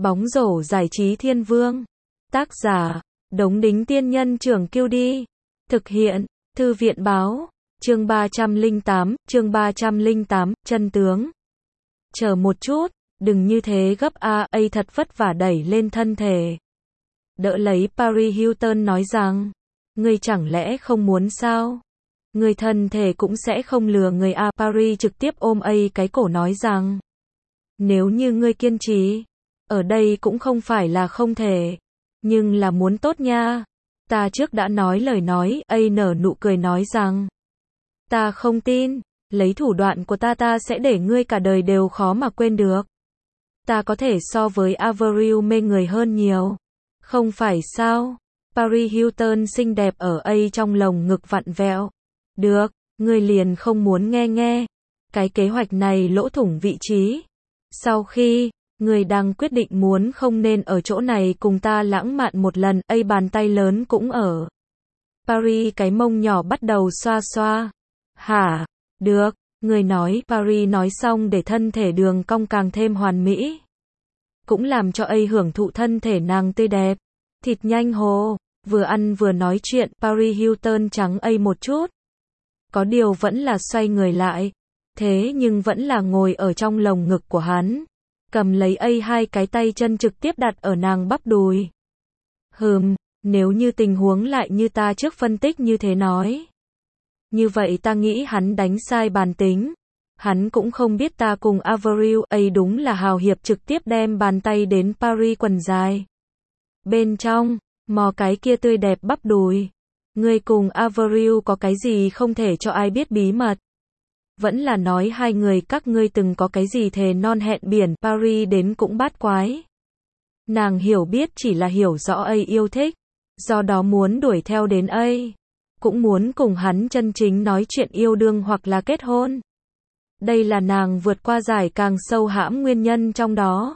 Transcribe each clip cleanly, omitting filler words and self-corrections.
Bóng rổ giải trí thiên vương. Tác giả, Đống Đính Tiên Nhân Trưởng Kiêu Đi. Thực hiện, Thư viện Báo. Chương 308, chân tướng. Chờ một chút, đừng như thế gấp a, thật vất vả đẩy lên thân thể. Đỡ lấy Paris Hilton nói rằng, ngươi chẳng lẽ không muốn sao? Người thân thể cũng sẽ không lừa người a. Paris trực tiếp ôm cái cổ nói rằng, nếu như ngươi kiên trì, ở đây cũng không phải là không thể, nhưng là muốn tốt nha. Ta trước đã nói lời nói, nở nụ cười nói rằng, ta không tin, lấy thủ đoạn của ta sẽ để ngươi cả đời đều khó mà quên được. Ta có thể so với Avril mê người hơn nhiều. Không phải sao? Paris Hilton xinh đẹp ở trong lồng ngực vặn vẹo. Được, ngươi liền không muốn nghe. Cái kế hoạch này lỗ thủng vị trí. Sau khi, ngươi đang quyết định muốn không nên ở chỗ này cùng ta lãng mạn một lần, bàn tay lớn cũng ở. Paris cái mông nhỏ bắt đầu xoa xoa. Hả? Được, ngươi nói. Paris nói xong để thân thể đường cong càng thêm hoàn mỹ. Cũng làm cho hưởng thụ thân thể nàng tươi đẹp. Thịt nhanh hồ, vừa ăn vừa nói chuyện. Paris Hilton trắng một chút. Có điều vẫn là xoay người lại. Thế nhưng vẫn là ngồi ở trong lồng ngực của hắn. Cầm lấy hai cái tay chân trực tiếp đặt ở nàng bắp đùi. Nếu như tình huống lại như ta trước phân tích như thế nói. Như vậy ta nghĩ hắn đánh sai bàn tính. Hắn cũng không biết ta cùng Avril đúng là hào hiệp trực tiếp đem bàn tay đến Paris quần dài. Bên trong, mò cái kia tươi đẹp bắp đùi. Ngươi cùng Avril có cái gì không thể cho ai biết bí mật? Vẫn là nói hai người các ngươi từng có cái gì thề non hẹn biển. Paris đến cũng bát quái. Nàng hiểu biết chỉ là hiểu rõ yêu thích. Do đó muốn đuổi theo đến cũng muốn cùng hắn chân chính nói chuyện yêu đương hoặc là kết hôn. Đây là nàng vượt qua giải càng sâu hãm nguyên nhân trong đó.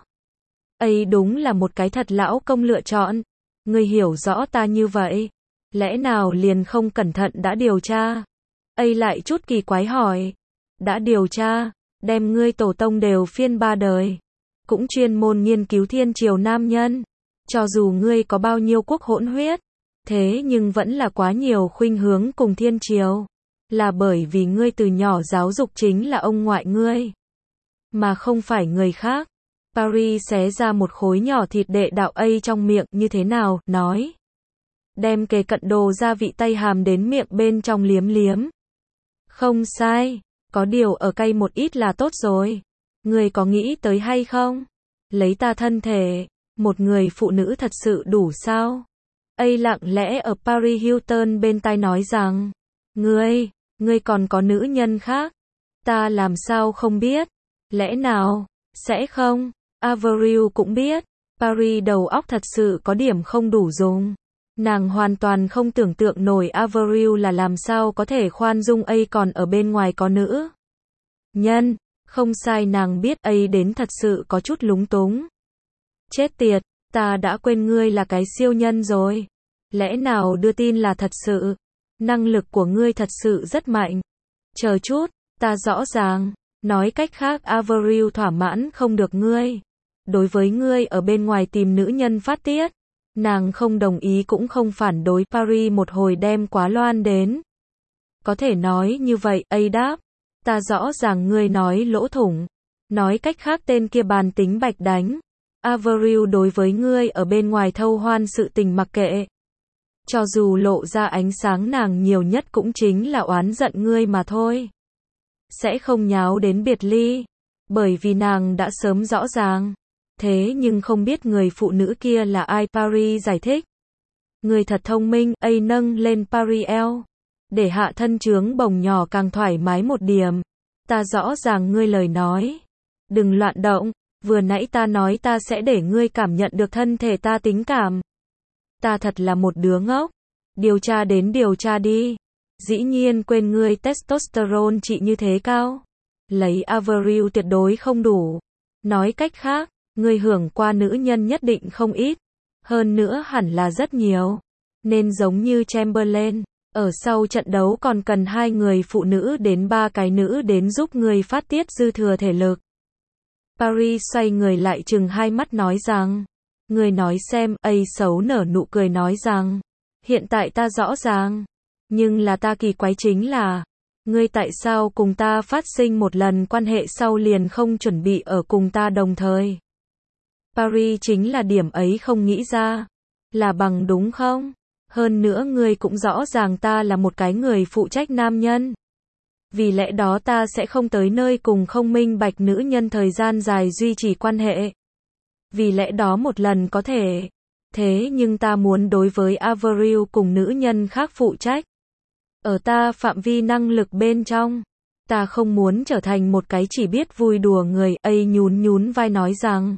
Đúng là một cái thật lão công lựa chọn. Ngươi hiểu rõ ta như vậy. Lẽ nào liền không cẩn thận đã điều tra? Lại chút kỳ quái hỏi. Đã điều tra, đem ngươi tổ tông đều phiên 3 đời. Cũng chuyên môn nghiên cứu thiên triều nam nhân. Cho dù ngươi có bao nhiêu quốc hỗn huyết. Thế nhưng vẫn là quá nhiều khuynh hướng cùng thiên triều. Là bởi vì ngươi từ nhỏ giáo dục chính là ông ngoại ngươi. Mà không phải người khác. Paris xé ra một khối nhỏ thịt đệ đạo trong miệng. Như thế nào, nói. Đem kề cận đồ gia vị tay hàm đến miệng bên trong liếm liếm. Không sai. Có điều ở cay một ít là tốt rồi. Ngươi có nghĩ tới hay không? Lấy ta thân thể. Một người phụ nữ thật sự đủ sao? Lặng lẽ ở Paris Hilton bên tai nói rằng. Ngươi còn có nữ nhân khác. Ta làm sao không biết? Lẽ nào? Sẽ không? Avril cũng biết. Paris đầu óc thật sự có điểm không đủ dùng. Nàng hoàn toàn không tưởng tượng nổi Avril là làm sao có thể khoan dung còn ở bên ngoài có nữ nhân. Không sai, nàng biết đến thật sự có chút lúng túng. Chết tiệt, ta đã quên ngươi là cái siêu nhân rồi. Lẽ nào đưa tin là thật sự? Năng lực của ngươi thật sự rất mạnh. Chờ chút, ta rõ ràng. Nói cách khác Avril thỏa mãn không được ngươi. Đối với ngươi ở bên ngoài tìm nữ nhân phát tiết. Nàng không đồng ý cũng không phản đối. Paris một hồi đem quá loan đến. Có thể nói như vậy, đáp. Ta rõ ràng ngươi nói lỗ thủng. Nói cách khác tên kia bàn tính bạch đánh. Avril đối với ngươi ở bên ngoài thâu hoan sự tình mặc kệ. Cho dù lộ ra ánh sáng nàng nhiều nhất cũng chính là oán giận ngươi mà thôi. Sẽ không nháo đến biệt ly. Bởi vì nàng đã sớm rõ ràng. Thế nhưng không biết người phụ nữ kia là ai. Paris giải thích. Người thật thông minh. Nâng lên Paris eo. Để hạ thân trướng bồng nhỏ càng thoải mái một điểm. Ta rõ ràng ngươi lời nói. Đừng loạn động. Vừa nãy ta nói ta sẽ để ngươi cảm nhận được thân thể ta tính cảm. Ta thật là một đứa ngốc. Điều tra đến điều tra đi. Dĩ nhiên quên ngươi testosterone trị như thế cao. Lấy Avril tuyệt đối không đủ. Nói cách khác, ngươi hưởng qua nữ nhân nhất định không ít. Hơn nữa hẳn là rất nhiều. Nên giống như Chamberlain. Ở sau trận đấu còn cần 2 người phụ nữ đến 3 cái nữ đến giúp ngươi phát tiết dư thừa thể lực. Paris xoay người lại trừng hai mắt nói rằng, người nói xem, xấu nở nụ cười nói rằng, hiện tại ta rõ ràng, nhưng là ta kỳ quái chính là, ngươi tại sao cùng ta phát sinh một lần quan hệ sau liền không chuẩn bị ở cùng ta đồng thời. Paris chính là điểm ấy không nghĩ ra, là bằng đúng không? Hơn nữa ngươi cũng rõ ràng ta là một cái người phụ trách nam nhân. Vì lẽ đó ta sẽ không tới nơi cùng không minh bạch nữ nhân thời gian dài duy trì quan hệ. Vì lẽ đó một lần có thể. Thế nhưng ta muốn đối với Avril cùng nữ nhân khác phụ trách. Ở ta phạm vi năng lực bên trong. Ta không muốn trở thành một cái chỉ biết vui đùa người. Nhún nhún vai nói rằng.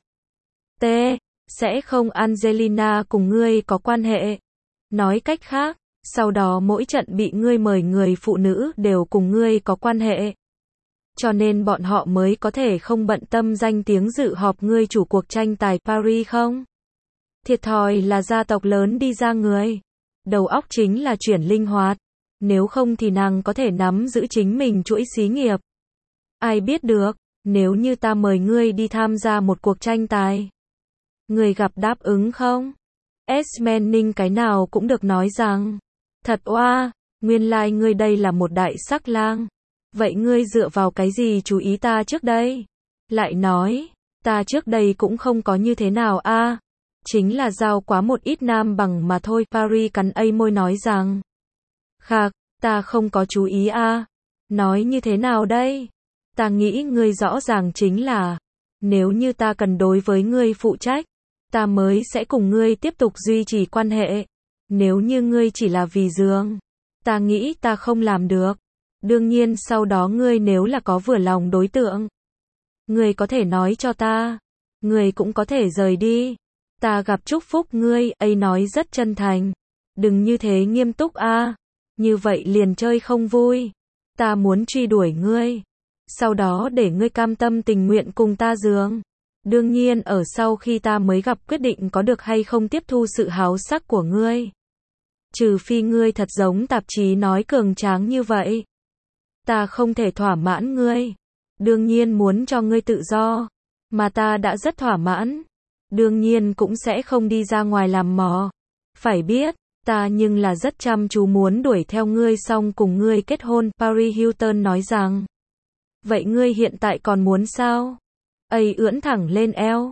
Sẽ không Angelina cùng ngươi có quan hệ. Nói cách khác, sau đó mỗi trận bị ngươi mời người phụ nữ đều cùng ngươi có quan hệ. Cho nên bọn họ mới có thể không bận tâm danh tiếng dự họp ngươi chủ cuộc tranh tài Paris không? Thiệt thòi là gia tộc lớn đi ra người. Đầu óc chính là chuyển linh hoạt. Nếu không thì nàng có thể nắm giữ chính mình chuỗi xí nghiệp. Ai biết được, nếu như ta mời ngươi đi tham gia một cuộc tranh tài. Ngươi gặp đáp ứng không? Esmening cái nào cũng được nói rằng. Thật oa, nguyên lai ngươi đây là một đại sắc lang. Vậy ngươi dựa vào cái gì chú ý ta trước đây? Lại nói, ta trước đây cũng không có như thế nào a. Chính là giao quá một ít nam bằng mà thôi. Paris cắn môi nói rằng. Khạc, ta không có chú ý a. Nói như thế nào đây? Ta nghĩ ngươi rõ ràng chính là, nếu như ta cần đối với ngươi phụ trách, ta mới sẽ cùng ngươi tiếp tục duy trì quan hệ. Nếu như ngươi chỉ là vì giường, ta nghĩ ta không làm được. Đương nhiên sau đó ngươi nếu là có vừa lòng đối tượng, ngươi có thể nói cho ta, ngươi cũng có thể rời đi. Ta gặp chúc phúc ngươi, nói rất chân thành. Đừng như thế nghiêm túc a, như vậy liền chơi không vui. Ta muốn truy đuổi ngươi, sau đó để ngươi cam tâm tình nguyện cùng ta giường. Đương nhiên ở sau khi ta mới gặp quyết định có được hay không tiếp thu sự háo sắc của ngươi. Trừ phi ngươi thật giống tạp chí nói cường tráng như vậy. Ta không thể thỏa mãn ngươi. Đương nhiên muốn cho ngươi tự do. Mà ta đã rất thỏa mãn. Đương nhiên cũng sẽ không đi ra ngoài làm mò. Phải biết, ta nhưng là rất chăm chú muốn đuổi theo ngươi xong cùng ngươi kết hôn. Paris Hilton nói rằng. Vậy ngươi hiện tại còn muốn sao? Ưỡn thẳng lên eo.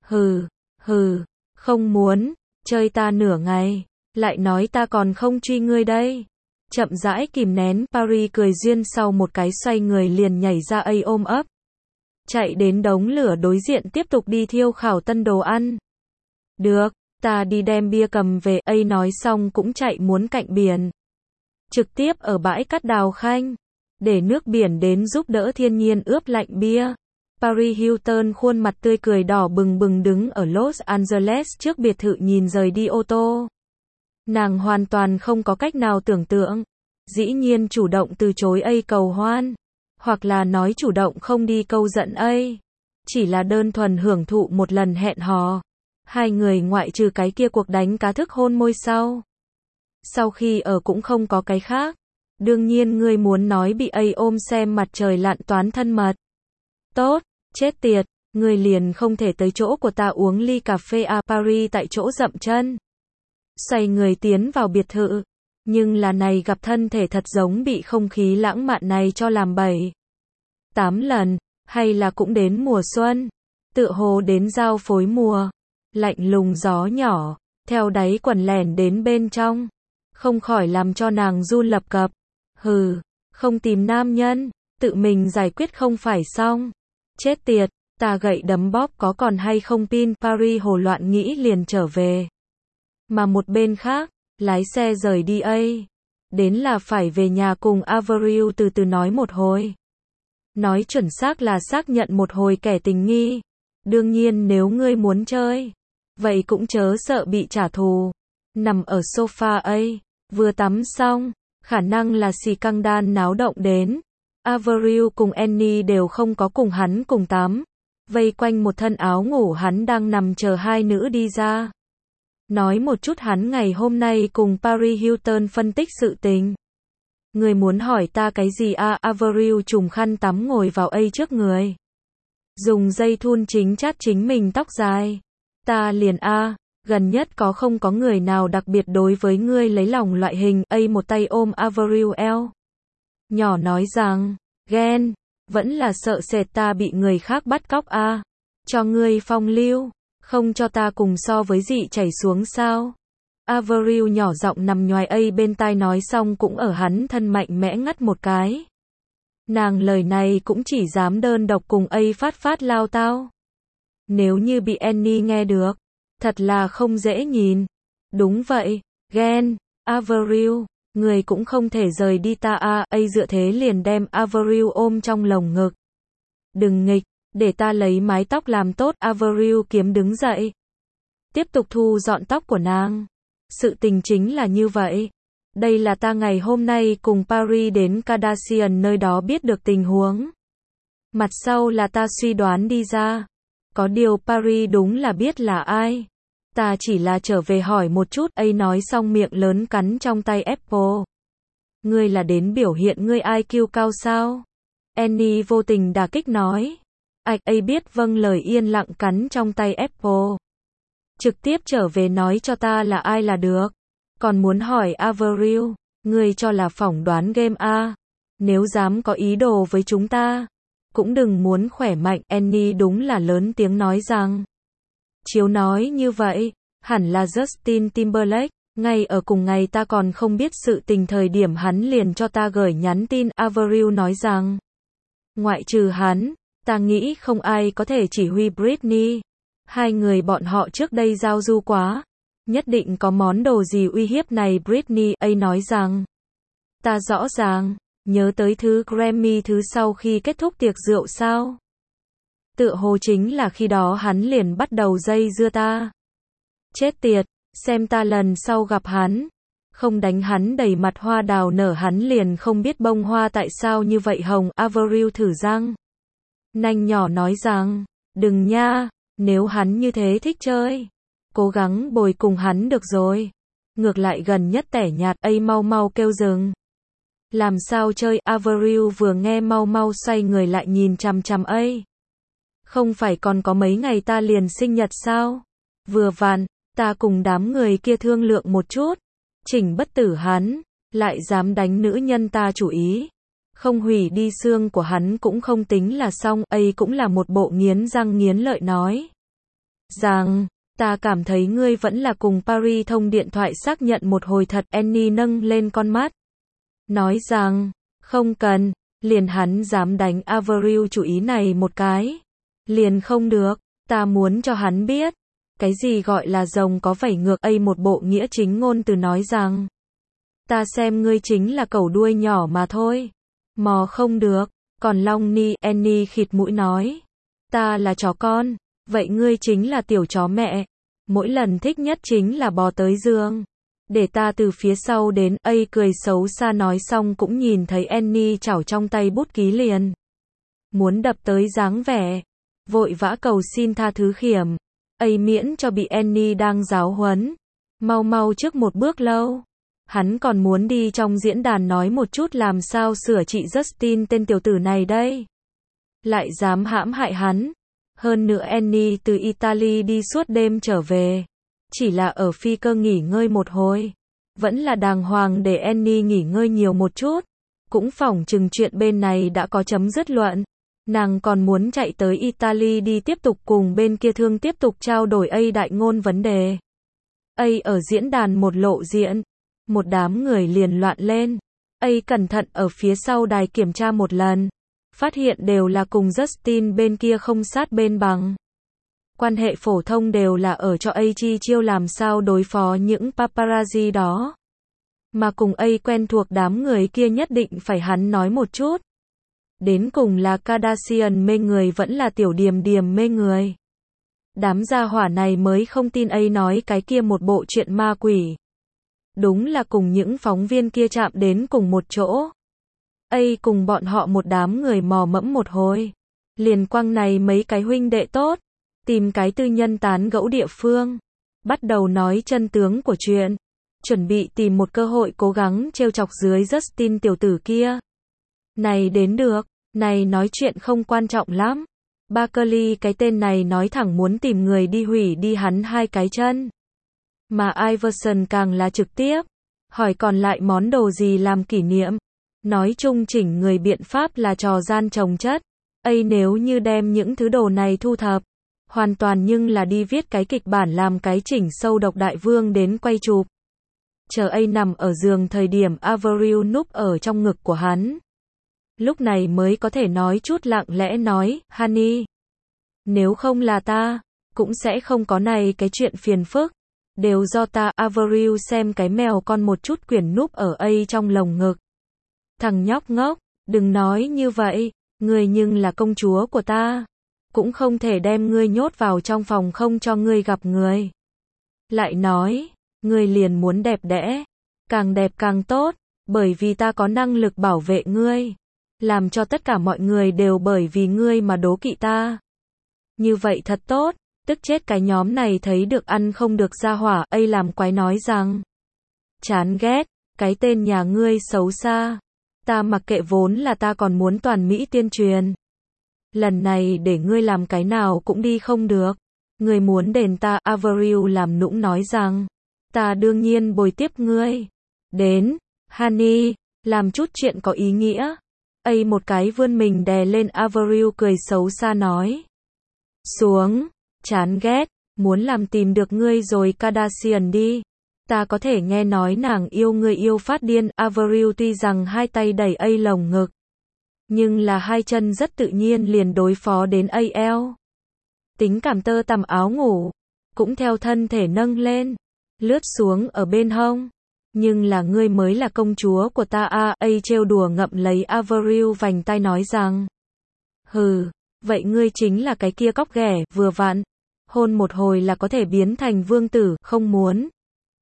Hừ, không muốn, chơi ta nửa ngày, lại nói ta còn không truy ngươi đây. Chậm rãi kìm nén, Paris cười duyên sau một cái xoay người liền nhảy ra ôm ấp. Chạy đến đống lửa đối diện tiếp tục đi thiêu khảo tân đồ ăn. Được, ta đi đem bia cầm về, nói xong cũng chạy muốn cạnh biển. Trực tiếp ở bãi cát đào khanh, để nước biển đến giúp đỡ thiên nhiên ướp lạnh bia. Paris Hilton khuôn mặt tươi cười đỏ bừng bừng đứng ở Los Angeles trước biệt thự nhìn rời đi ô tô. Nàng hoàn toàn không có cách nào tưởng tượng. Dĩ nhiên chủ động từ chối cầu hoan. Hoặc là nói chủ động không đi câu giận chỉ là đơn thuần hưởng thụ một lần hẹn hò. Hai người ngoại trừ cái kia cuộc đánh cá thức hôn môi sau khi ở cũng không có cái khác. Đương nhiên ngươi muốn nói bị ôm xem mặt trời lặn toán thân mật. Tốt, chết tiệt, ngươi liền không thể tới chỗ của ta uống ly cà phê Paris tại chỗ dậm chân. Xoay người tiến vào biệt thự. Nhưng là này gặp thân thể thật giống bị không khí lãng mạn này cho làm 7-8 lần, hay là cũng đến mùa xuân. Tựa hồ đến giao phối mùa. Lạnh lùng gió nhỏ, theo đáy quần lẻn đến bên trong. Không khỏi làm cho nàng run lập cập. Không tìm nam nhân, tự mình giải quyết không phải xong. Chết tiệt, ta gậy đấm bóp có còn hay không pin. Paris hồ loạn nghĩ liền trở về. Mà một bên khác, lái xe rời đi đến là phải về nhà cùng Avril từ từ nói một hồi. Nói chuẩn xác là xác nhận một hồi kẻ tình nghi. Đương nhiên nếu ngươi muốn chơi, vậy cũng chớ sợ bị trả thù. Nằm ở sofa vừa tắm xong, khả năng là scandal náo động đến. Avril cùng Annie đều không có cùng hắn cùng tắm. Vây quanh một thân áo ngủ hắn đang nằm chờ hai nữ đi ra. Nói một chút hắn ngày hôm nay cùng Paris Hilton phân tích sự tình. Người muốn hỏi ta cái gì Avril trùm khăn tắm ngồi vào trước người. Dùng dây thun chính chát chính mình tóc dài. Ta liền gần nhất không có người nào đặc biệt đối với ngươi lấy lòng loại hình. Một tay ôm Avril eo. Nhỏ nói rằng, ghen, vẫn là sợ sệt ta bị người khác bắt cóc cho ngươi phong lưu, không cho ta cùng so với dị chảy xuống sao? Avril nhỏ giọng nằm nhoài bên tai nói xong cũng ở hắn thân mạnh mẽ ngắt một cái. Nàng lời này cũng chỉ dám đơn độc cùng phát lao tao. Nếu như bị Annie nghe được, thật là không dễ nhìn. Đúng vậy, ghen, Avril, người cũng không thể rời đi ta dựa thế liền đem Avril ôm trong lồng ngực. Đừng nghịch, để ta lấy mái tóc làm tốt. Avril kiếm đứng dậy. Tiếp tục thu dọn tóc của nàng. Sự tình chính là như vậy. Đây là ta ngày hôm nay cùng Paris đến Kardashian nơi đó biết được tình huống. Mặt sau là ta suy đoán đi ra. Có điều Paris đúng là biết là ai. Ta chỉ là trở về hỏi một chút. Nói xong miệng lớn cắn trong tay Apple. Ngươi là đến biểu hiện ngươi IQ cao sao? Annie vô tình đả kích nói. Biết vâng lời yên lặng cắn trong tay Apple. Trực tiếp trở về nói cho ta là ai là được. Còn muốn hỏi Avril, ngươi cho là phỏng đoán game nếu dám có ý đồ với chúng ta, cũng đừng muốn khỏe mạnh. Annie đúng là lớn tiếng nói rằng. Chiếu nói như vậy, hẳn là Justin Timberlake. Ngay ở cùng ngày ta còn không biết sự tình thời điểm hắn liền cho ta gửi nhắn tin. Avril nói rằng. Ngoại trừ hắn, ta nghĩ không ai có thể chỉ huy Britney. Hai người bọn họ trước đây giao du quá. Nhất định có món đồ gì uy hiếp này. Britney nói rằng. Ta rõ ràng, nhớ tới thứ Grammy thứ sau khi kết thúc tiệc rượu sao? Tựa hồ chính là khi đó hắn liền bắt đầu dây dưa ta. Chết tiệt, xem ta lần sau gặp hắn. Không đánh hắn đầy mặt hoa đào nở hắn liền không biết bông hoa tại sao như vậy hồng. Avril thử răng. Nanh nhỏ nói rằng, đừng nha, nếu hắn như thế thích chơi. Cố gắng bồi cùng hắn được rồi. Ngược lại gần nhất tẻ nhạt mau mau kêu dừng. Làm sao chơi? Avril vừa nghe mau mau xoay người lại nhìn chằm chằm Không phải còn có mấy ngày ta liền sinh nhật sao? Vừa vặn, ta cùng đám người kia thương lượng một chút. Chỉnh bất tử hắn, lại dám đánh nữ nhân ta chủ ý. Không hủy đi xương của hắn cũng không tính là xong. Cũng là một bộ nghiến răng nghiến lợi nói. Rằng, ta cảm thấy ngươi vẫn là cùng Paris thông điện thoại xác nhận một hồi thật. Annie nâng lên con mắt. Nói rằng, không cần, liền hắn dám đánh Avril chủ ý này một cái. Liền không được, ta muốn cho hắn biết. Cái gì gọi là rồng có vảy ngược. Một bộ nghĩa chính ngôn từ nói rằng. Ta xem ngươi chính là cẩu đuôi nhỏ mà thôi. Mò không được, còn long ni. Annie khịt mũi nói. Ta là chó con, vậy ngươi chính là tiểu chó mẹ. Mỗi lần thích nhất chính là bò tới giường. Để ta từ phía sau đến. Cười xấu xa nói xong cũng nhìn thấy Annie chảo trong tay bút ký liền. Muốn đập tới dáng vẻ. Vội vã cầu xin tha thứ khiểm. Miễn cho bị Annie đang giáo huấn. Mau mau trước một bước lâu. Hắn còn muốn đi trong diễn đàn nói một chút làm sao sửa trị Justin tên tiểu tử này đây. Lại dám hãm hại hắn. Hơn nữa Annie từ Italy đi suốt đêm trở về. Chỉ là ở phi cơ nghỉ ngơi một hồi. Vẫn là đàng hoàng để Annie nghỉ ngơi nhiều một chút. Cũng phỏng chừng chuyện bên này đã có chấm dứt luận. Nàng còn muốn chạy tới Italy đi tiếp tục cùng bên kia thương tiếp tục trao đổi đại ngôn vấn đề. Ở diễn đàn một lộ diện. Một đám người liền loạn lên. Cẩn thận ở phía sau đài kiểm tra một lần. Phát hiện đều là cùng Justin bên kia không sát bên bằng. Quan hệ phổ thông đều là ở cho chi chiêu làm sao đối phó những paparazzi đó. Mà cùng quen thuộc đám người kia nhất định phải hắn nói một chút. Đến cùng là Kardashian mê người vẫn là tiểu Điềm Điềm mê người. Đám gia hỏa này mới không tin nói cái kia một bộ chuyện ma quỷ. Đúng là cùng những phóng viên kia chạm đến cùng một chỗ. Cùng bọn họ một đám người mò mẫm một hồi. Liền quăng này mấy cái huynh đệ tốt. Tìm cái tư nhân tán gẫu địa phương. Bắt đầu nói chân tướng của chuyện. Chuẩn bị tìm một cơ hội cố gắng trêu chọc dưới Justin tiểu tử kia. Này đến được. Này nói chuyện không quan trọng lắm. Barkley cái tên này nói thẳng muốn tìm người đi hủy đi hắn hai cái chân. Mà Iverson càng là trực tiếp, hỏi còn lại món đồ gì làm kỷ niệm. Nói chung chỉnh người biện pháp là trò gian chồng chất. Nếu như đem những thứ đồ này thu thập, hoàn toàn nhưng là đi viết cái kịch bản làm cái chỉnh sâu độc đại vương đến quay chụp. Chờ nằm ở giường thời điểm Avril núp ở trong ngực của hắn. Lúc này mới có thể nói chút lặng lẽ nói, Honey, nếu không là ta, cũng sẽ không có này cái chuyện phiền phức. Đều do ta. Avril xem cái mèo con một chút quyển núp ở trong lồng ngực. Thằng nhóc ngốc, đừng nói như vậy, ngươi nhưng là công chúa của ta. Cũng không thể đem ngươi nhốt vào trong phòng không cho ngươi gặp người. Lại nói, ngươi liền muốn đẹp đẽ, càng đẹp càng tốt, bởi vì ta có năng lực bảo vệ ngươi. Làm cho tất cả mọi người đều bởi vì ngươi mà đố kỵ ta. Như vậy thật tốt, tức chết cái nhóm này thấy được ăn không được ra hỏa. Làm quái nói rằng, chán ghét, cái tên nhà ngươi xấu xa. Ta mặc kệ, vốn là ta còn muốn toàn Mỹ tuyên truyền. Lần này để ngươi làm cái nào cũng đi không được. Ngươi muốn đền ta. Avril làm nũng nói rằng, ta đương nhiên bồi tiếp ngươi. Đến, Honey, làm chút chuyện có ý nghĩa. Một cái vươn mình đè lên. Avril cười xấu xa nói, xuống, chán ghét, muốn làm tìm được ngươi rồi Kardashian đi. Ta có thể nghe nói nàng yêu ngươi yêu phát điên. Avril tuy rằng hai tay đẩy lồng ngực, nhưng là hai chân rất tự nhiên liền đối phó đến eo. Tính cảm tơ tằm áo ngủ, cũng theo thân thể nâng lên, lướt xuống ở bên hông. Nhưng là ngươi mới là công chúa của ta. Trêu đùa ngậm lấy Avril vành tai nói rằng, hừ, vậy ngươi chính là cái kia cóc ghẻ, vừa vặn, hôn một hồi là có thể biến thành vương tử, không muốn.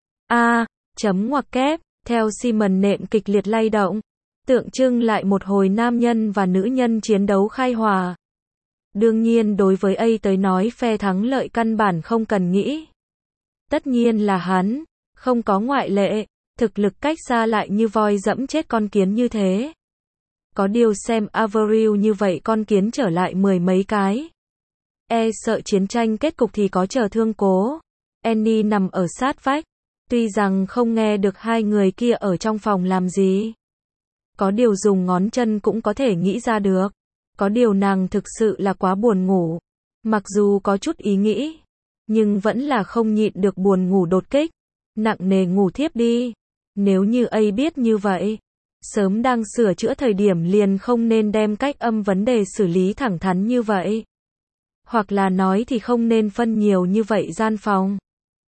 Chấm ngoặc kép, theo Simon nệm kịch liệt lay động, tượng trưng lại một hồi nam nhân và nữ nhân chiến đấu khai hòa. Đương nhiên đối với tới nói phe thắng lợi căn bản không cần nghĩ. Tất nhiên là hắn, không có ngoại lệ, thực lực cách xa lại như voi dẫm chết con kiến như thế. Có điều xem Avril như vậy con kiến trở lại mười mấy cái. Sợ chiến tranh kết cục thì có chờ thương cố. Annie nằm ở sát vách, tuy rằng không nghe được hai người kia ở trong phòng làm gì. Có điều dùng ngón chân cũng có thể nghĩ ra được. Có điều nàng thực sự là quá buồn ngủ. Mặc dù có chút ý nghĩ, nhưng vẫn là không nhịn được buồn ngủ đột kích. Nặng nề ngủ thiếp đi. Nếu như biết như vậy, sớm đang sửa chữa thời điểm liền không nên đem cách âm vấn đề xử lý thẳng thắn như vậy. Hoặc là nói thì không nên phân nhiều như vậy gian phòng.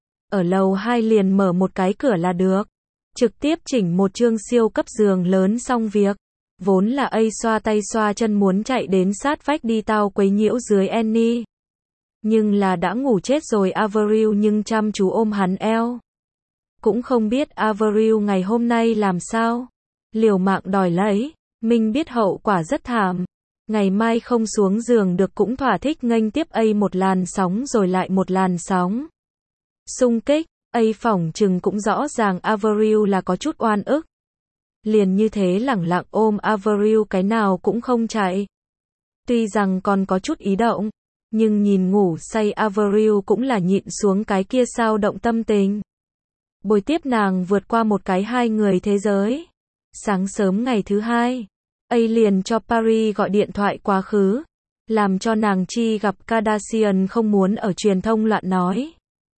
Ở lầu 2 liền mở một cái cửa là được. Trực tiếp chỉnh một chương siêu cấp giường lớn xong việc. Vốn là xoa tay xoa chân muốn chạy đến sát vách đi tao quấy nhiễu dưới Annie. Nhưng là đã ngủ chết rồi. Avril nhưng chăm chú ôm hắn eo. Cũng không biết Avril ngày hôm nay làm sao. Liều mạng đòi lấy. Mình biết hậu quả rất thảm. Ngày mai không xuống giường được cũng thỏa thích nghênh tiếp một làn sóng rồi lại một làn sóng. Xung kích, phỏng chừng cũng rõ ràng Avril là có chút oan ức. Liền như thế lẳng lặng ôm Avril cái nào cũng không chạy. Tuy rằng còn có chút ý động, nhưng nhìn ngủ say Avril cũng là nhịn xuống cái kia sao động tâm tình. Bồi tiếp nàng vượt qua một cái hai người thế giới. Sáng sớm ngày thứ hai, liền cho Paris gọi điện thoại quá khứ, làm cho nàng chi gặp Kardashian không muốn ở truyền thông loạn nói.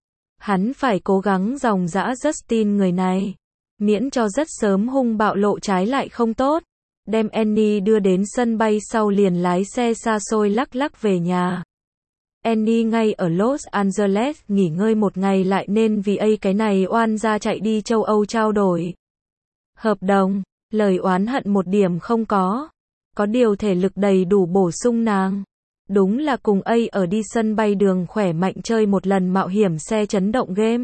Hắn phải cố gắng dòng dã Justin người này, miễn cho rất sớm hung bạo lộ trái lại không tốt. Đem Annie đưa đến sân bay sau liền lái xe xa xôi lắc lắc về nhà. Annie ngay ở Los Angeles nghỉ ngơi một ngày lại nên vì cái này oan ra chạy đi châu Âu trao đổi hợp đồng, lời oán hận một điểm không có. Có điều thể lực đầy đủ bổ sung nàng. Đúng là cùng ở đi sân bay đường khỏe mạnh chơi một lần mạo hiểm xe chấn động game.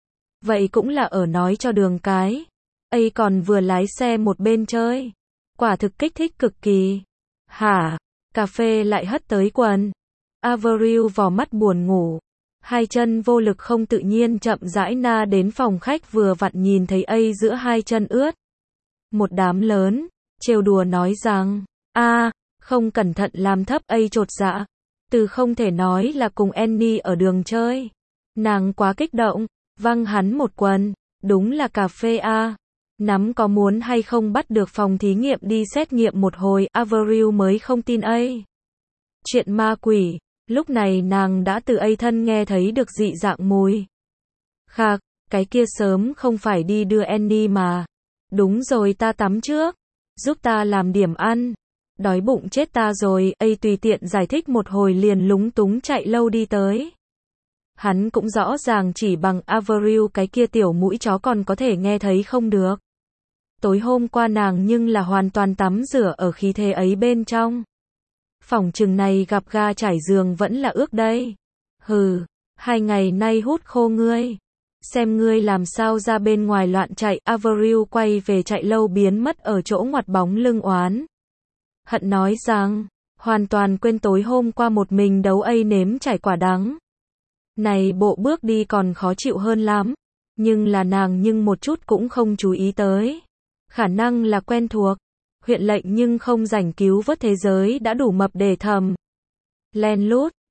Vậy cũng là ở nói cho đường cái. Còn vừa lái xe một bên chơi. Quả thực kích thích cực kỳ. Hả? Cà phê lại hất tới quần. Avril vò mắt buồn ngủ. Hai chân vô lực không tự nhiên chậm rãi na đến phòng khách vừa vặn nhìn thấy giữa hai chân ướt. Một đám lớn. Trêu đùa nói rằng, không cẩn thận làm thấp chột dạ. Từ không thể nói là cùng Annie ở đường chơi. Nàng quá kích động, văng hắn một quần, đúng là cà phê a. Nắm có muốn hay không bắt được phòng thí nghiệm đi xét nghiệm một hồi, Avril mới không tin ấy. Chuyện ma quỷ, lúc này nàng đã từ thân nghe thấy được dị dạng mùi. Khạc, cái kia sớm không phải đi đưa Annie mà. Đúng rồi, ta tắm trước, giúp ta làm điểm ăn. Đói bụng chết ta rồi, tùy tiện giải thích một hồi liền lúng túng chạy lâu đi tới. Hắn cũng rõ ràng chỉ bằng Avril cái kia tiểu mũi chó còn có thể nghe thấy không được. Tối hôm qua nàng nhưng là hoàn toàn tắm rửa ở khí thế ấy bên trong. Phỏng chừng này gặp ga trải giường vẫn là ước đây. Hừ, 2 ngày nay hút khô ngươi. Xem ngươi làm sao ra bên ngoài loạn chạy. Avril quay về chạy lâu biến mất ở chỗ ngoặt bóng lưng oán. Hận nói rằng, hoàn toàn quên tối hôm qua một mình đấu nếm trải quả đắng. Này bộ bước đi còn khó chịu hơn lắm. Nhưng là nàng nhưng một chút cũng không chú ý tới. Khả năng là quen thuộc. Huyện lệnh nhưng không rảnh cứu vớt thế giới đã đủ mập để thầm. Len lút,